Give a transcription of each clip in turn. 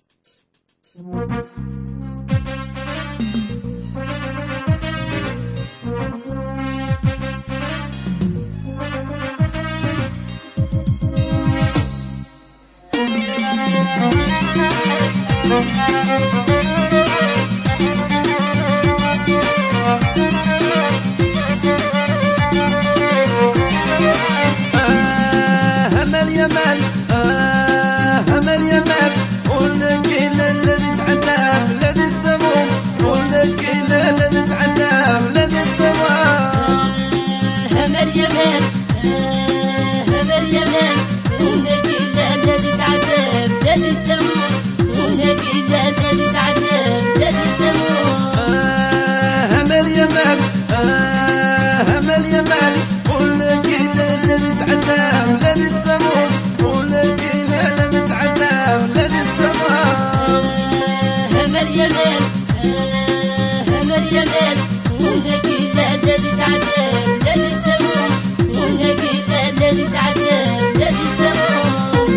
همل يمل همل يمل ولك الذي تعدى الذي السموم ولك الذي تعدى الذي السماء همل يمل همل يمل ولك الذي تعدى الذي السموم ولك الذي تعدى الذي السموم همل يمل همل يمل ولك الذي تعدى الذي السموم ولك الذي تعدى الذي السماء همل يمل همل يمل ولك الذي تعدى الذي السموم ولك الذي تعدى الذي السموم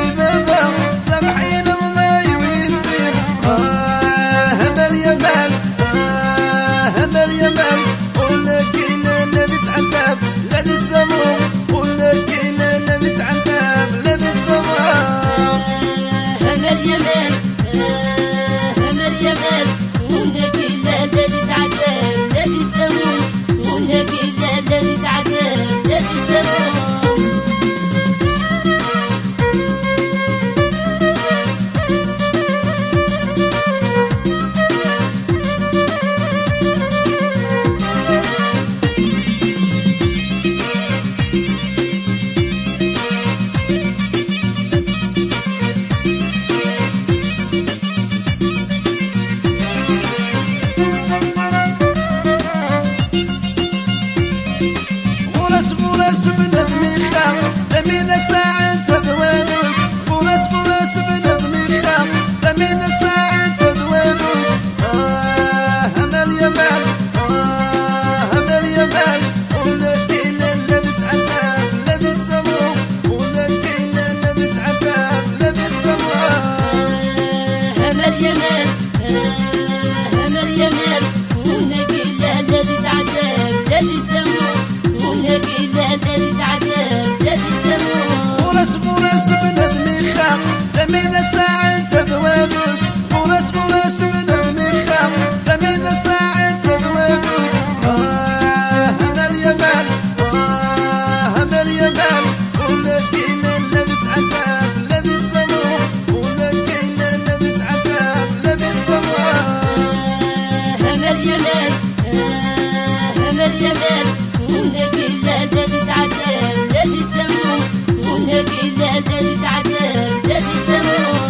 همل يمل همل يمل همل يمل ونلاقي الذي تعدى الذي سموه ونلاقي الذي تعدى الذي سموه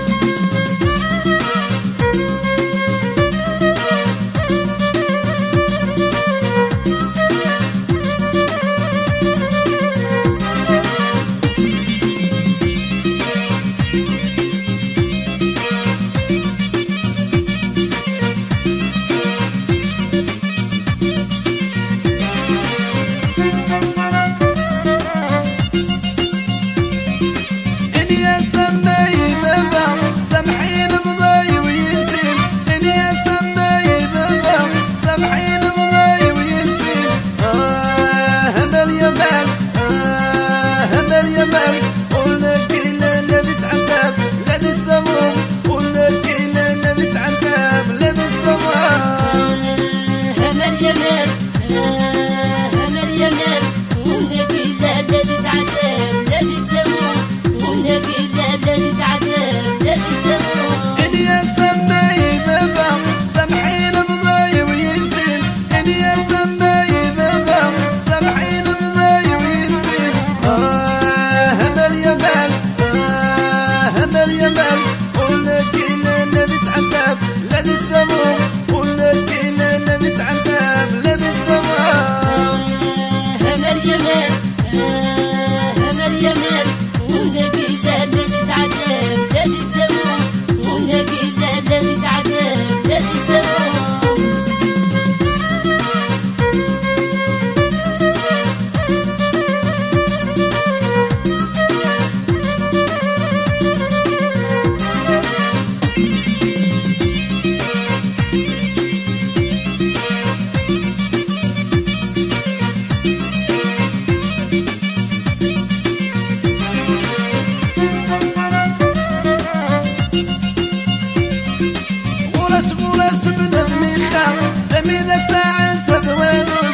بونس بندمي خام لميذا ساعة تذوينون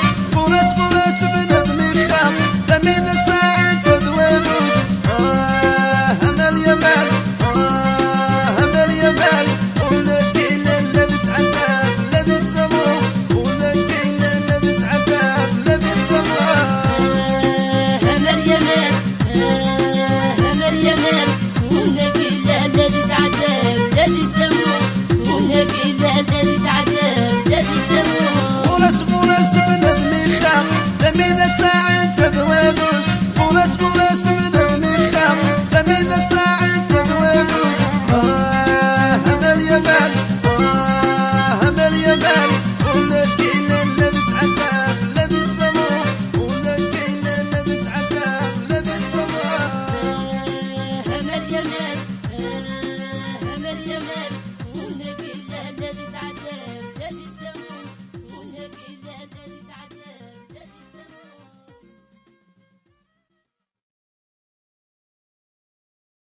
بونس بندمي خام لميذا ساعة تذوينون همل يمال همل يمال ولكن الذي تعذب الذي السموم ولكن الذي تعذب الذي السموم همل يمال همل يمال ولكن الذي تعذب الذي السموم ولكن الذي تعذب الذي السموم بونس بندمي خام لميذا ساعة تذوينون بونس بندمي خام لميذا ساعة تذوينون همل يمال همل يمال